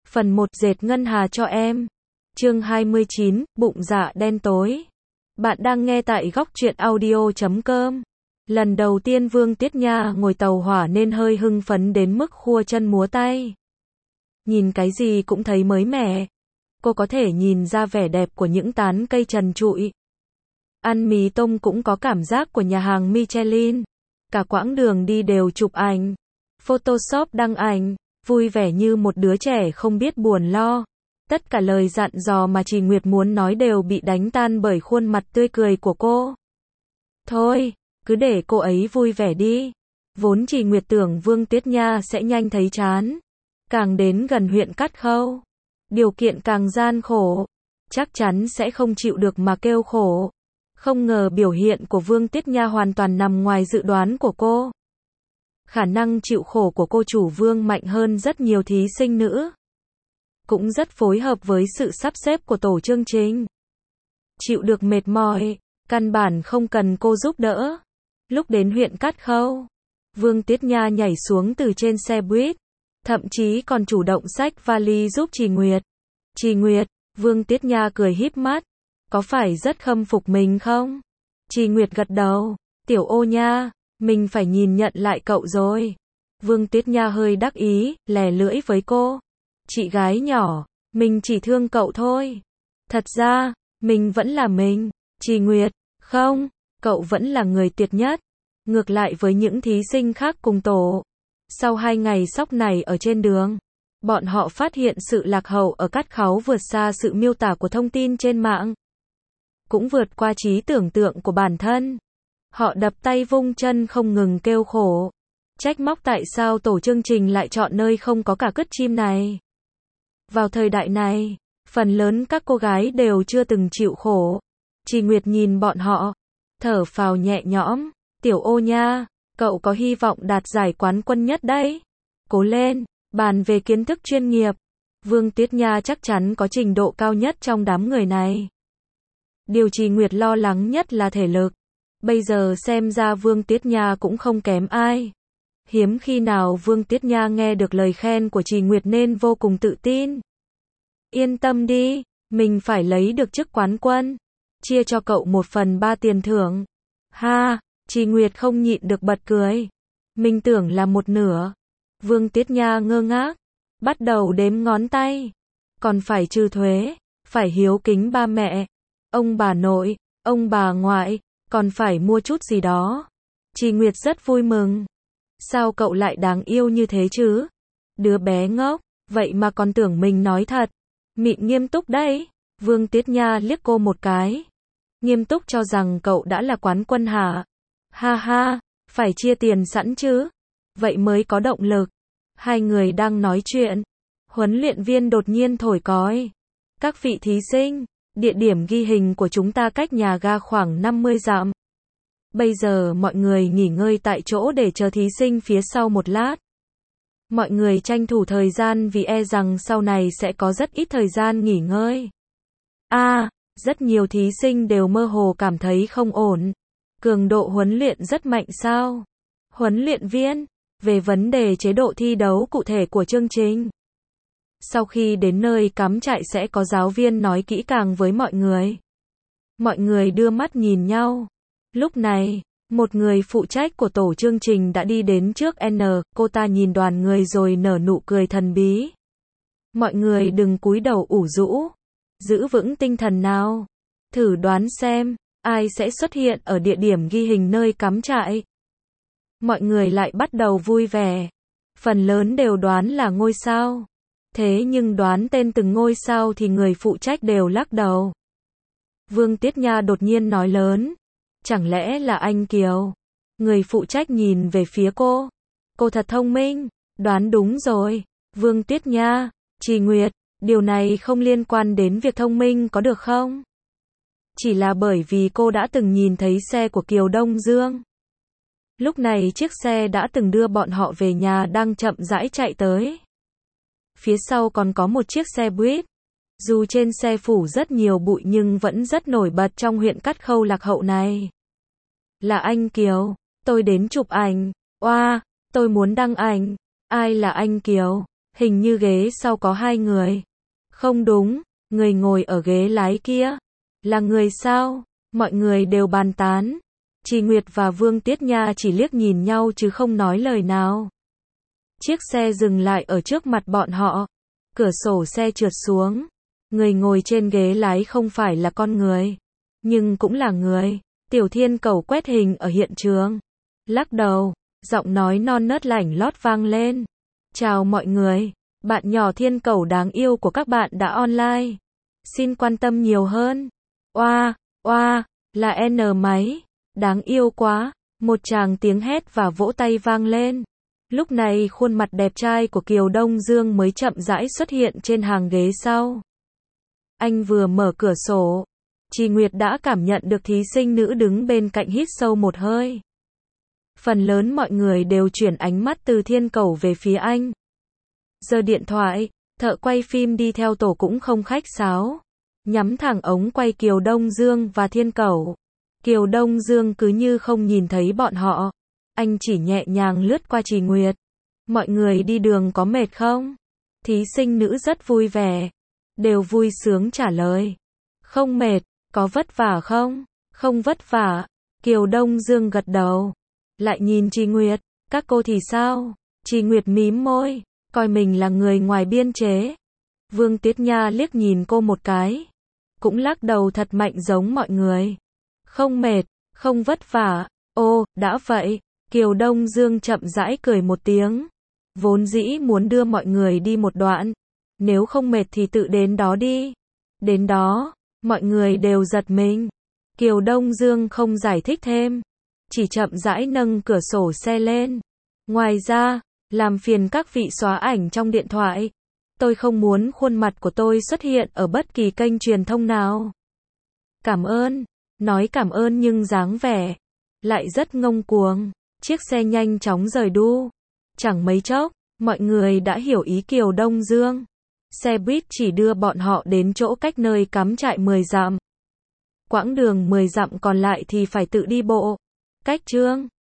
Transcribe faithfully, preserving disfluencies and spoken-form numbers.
Phần một dệt ngân hà cho em. Chương hai mươi chín, bụng dạ đen tối. Bạn đang nghe tại góc truyện audio chấm com. Lần đầu tiên Vương Tiết Nha ngồi tàu hỏa nên hơi hưng phấn đến mức khua chân múa tay. Nhìn cái gì cũng thấy mới mẻ. Cô có thể nhìn ra vẻ đẹp của những tán cây trần trụi. Ăn mì tôm cũng có cảm giác của nhà hàng Michelin. Cả quãng đường đi đều chụp ảnh, Photoshop đăng ảnh, vui vẻ như một đứa trẻ không biết buồn lo. Tất cả lời dặn dò mà Trì Nguyệt muốn nói đều bị đánh tan bởi khuôn mặt tươi cười của cô. Thôi, cứ để cô ấy vui vẻ đi. Vốn Trì Nguyệt tưởng Vương Tiết Nha sẽ nhanh thấy chán. Càng đến gần huyện Cát Khâu, điều kiện càng gian khổ, chắc chắn sẽ không chịu được mà kêu khổ. Không ngờ biểu hiện của Vương Tiết Nha hoàn toàn nằm ngoài dự đoán của cô. Khả năng chịu khổ của cô chủ Vương mạnh hơn rất nhiều thí sinh nữ. Cũng rất phối hợp với sự sắp xếp của tổ chương trình. Chịu được mệt mỏi, căn bản không cần cô giúp đỡ. Lúc đến huyện Cát Khâu, Vương Tiết Nha nhảy xuống từ trên xe buýt, thậm chí còn chủ động xách vali giúp Trì Nguyệt. Trì Nguyệt, Vương Tiết Nha cười híp mắt. Có phải rất khâm phục mình không? Trì Nguyệt gật đầu. Tiểu ô nha, mình phải nhìn nhận lại cậu rồi. Vương Tiết Nha hơi đắc ý, lè lưỡi với cô. Chị gái nhỏ, mình chỉ thương cậu thôi. Thật ra, mình vẫn là mình. Trì Nguyệt, không, cậu vẫn là người tuyệt nhất. Ngược lại với những thí sinh khác cùng tổ. Sau hai ngày sóc này ở trên đường, bọn họ phát hiện sự lạc hậu ở Cát Khấu vượt xa sự miêu tả của thông tin trên mạng. Cũng vượt qua trí tưởng tượng của bản thân. Họ đập tay vung chân không ngừng kêu khổ. Trách móc tại sao tổ chương trình lại chọn nơi không có cả cứt chim này. Vào thời đại này, phần lớn các cô gái đều chưa từng chịu khổ. Trì Nguyệt nhìn bọn họ, thở phào nhẹ nhõm. Tiểu ô nha, cậu có hy vọng đạt giải quán quân nhất đấy. Cố lên, bàn về kiến thức chuyên nghiệp. Vương Tiết Nha chắc chắn có trình độ cao nhất trong đám người này. Điều Trì Nguyệt lo lắng nhất là thể lực. Bây giờ xem ra Vương Tiết Nha cũng không kém ai. Hiếm khi nào Vương Tiết Nha nghe được lời khen của Trì Nguyệt nên vô cùng tự tin. Yên tâm đi, mình phải lấy được chức quán quân. Chia cho cậu một phần ba tiền thưởng. Ha, Trì Nguyệt không nhịn được bật cười. Mình tưởng là một nửa. Vương Tiết Nha ngơ ngác, bắt đầu đếm ngón tay. Còn phải trừ thuế, phải hiếu kính ba mẹ, ông bà nội, ông bà ngoại, còn phải mua chút gì đó. Trì Nguyệt rất vui mừng. Sao cậu lại đáng yêu như thế chứ? Đứa bé ngốc, vậy mà còn tưởng mình nói thật. Mịn nghiêm túc đấy. Vương Tiết Nha liếc cô một cái. Nghiêm túc cho rằng cậu đã là quán quân hả? Ha ha, phải chia tiền sẵn chứ. Vậy mới có động lực. Hai người đang nói chuyện. Huấn luyện viên đột nhiên thổi còi. Các vị thí sinh, địa điểm ghi hình của chúng ta cách nhà ga khoảng năm mươi dặm. Bây giờ mọi người nghỉ ngơi tại chỗ để chờ thí sinh phía sau một lát. Mọi người tranh thủ thời gian vì e rằng sau này sẽ có rất ít thời gian nghỉ ngơi. À, rất nhiều thí sinh đều mơ hồ cảm thấy không ổn. Cường độ huấn luyện rất mạnh sao? Huấn luyện viên, về vấn đề chế độ thi đấu cụ thể của chương trình. Sau khi đến nơi cắm trại sẽ có giáo viên nói kỹ càng với mọi người. Mọi người đưa mắt nhìn nhau. Lúc này, một người phụ trách của tổ chương trình đã đi đến trước N, cô ta nhìn đoàn người rồi nở nụ cười thần bí. Mọi người đừng cúi đầu ủ rũ. Giữ vững tinh thần nào. Thử đoán xem, ai sẽ xuất hiện ở địa điểm ghi hình nơi cắm trại. Mọi người lại bắt đầu vui vẻ. Phần lớn đều đoán là ngôi sao. Thế nhưng đoán tên từng ngôi sao thì người phụ trách đều lắc đầu. Vương Tiết Nha đột nhiên nói lớn. Chẳng lẽ là anh Kiều? Người phụ trách nhìn về phía cô. Cô thật thông minh. Đoán đúng rồi. Vương Tiết Nha, Trì Nguyệt, điều này không liên quan đến việc thông minh có được không? Chỉ là bởi vì cô đã từng nhìn thấy xe của Kiều Đông Dương. Lúc này chiếc xe đã từng đưa bọn họ về nhà đang chậm rãi chạy tới. Phía sau còn có một chiếc xe buýt. Dù trên xe phủ rất nhiều bụi nhưng vẫn rất nổi bật trong huyện Cát Khâu lạc hậu này. Là anh Kiều, tôi đến chụp ảnh. Oa, tôi muốn đăng ảnh. Ai là anh Kiều? Hình như ghế sau có hai người. Không đúng, người ngồi ở ghế lái kia. Là người sao? Mọi người đều bàn tán. Trì Nguyệt và Vương Tiết Nha chỉ liếc nhìn nhau chứ không nói lời nào. Chiếc xe dừng lại ở trước mặt bọn họ. Cửa sổ xe trượt xuống. Người ngồi trên ghế lái không phải là con người, nhưng cũng là người. Tiểu Thiên Cẩu quét hình ở hiện trường. Lắc đầu, giọng nói non nớt lảnh lót vang lên. Chào mọi người, bạn nhỏ Thiên Cẩu đáng yêu của các bạn đã online. Xin quan tâm nhiều hơn. Oa, oa, là N máy. Đáng yêu quá. Một tràng tiếng hét và vỗ tay vang lên. Lúc này khuôn mặt đẹp trai của Kiều Đông Dương mới chậm rãi xuất hiện trên hàng ghế sau. Anh vừa mở cửa sổ. Trì Nguyệt đã cảm nhận được thí sinh nữ đứng bên cạnh hít sâu một hơi. Phần lớn mọi người đều chuyển ánh mắt từ Thiên Cẩu về phía anh. Giơ điện thoại, thợ quay phim đi theo tổ cũng không khách sáo. Nhắm thẳng ống quay Kiều Đông Dương và Thiên Cẩu. Kiều Đông Dương cứ như không nhìn thấy bọn họ. Anh chỉ nhẹ nhàng lướt qua Trì Nguyệt. Mọi người đi đường có mệt không? Thí sinh nữ rất vui vẻ. Đều vui sướng trả lời. Không mệt, có vất vả không? Không vất vả. Kiều Đông Dương gật đầu. Lại nhìn Trì Nguyệt, các cô thì sao? Trì Nguyệt mím môi, coi mình là người ngoài biên chế. Vương Tiết Nha liếc nhìn cô một cái. Cũng lắc đầu thật mạnh giống mọi người. Không mệt, không vất vả. Ô, đã vậy. Kiều Đông Dương chậm rãi cười một tiếng. Vốn dĩ muốn đưa mọi người đi một đoạn. Nếu không mệt thì tự đến đó đi. Đến đó, mọi người đều giật mình. Kiều Đông Dương không giải thích thêm. Chỉ chậm rãi nâng cửa sổ xe lên. Ngoài ra, làm phiền các vị xóa ảnh trong điện thoại. Tôi không muốn khuôn mặt của tôi xuất hiện ở bất kỳ kênh truyền thông nào. Cảm ơn. Nói cảm ơn nhưng dáng vẻ lại rất ngông cuồng. Chiếc xe nhanh chóng rời đu. Chẳng mấy chốc, mọi người đã hiểu ý Kiều Đông Dương. Xe buýt chỉ đưa bọn họ đến chỗ cách nơi cắm trại mười dặm. Quãng đường mười dặm còn lại thì phải tự đi bộ. Cách chương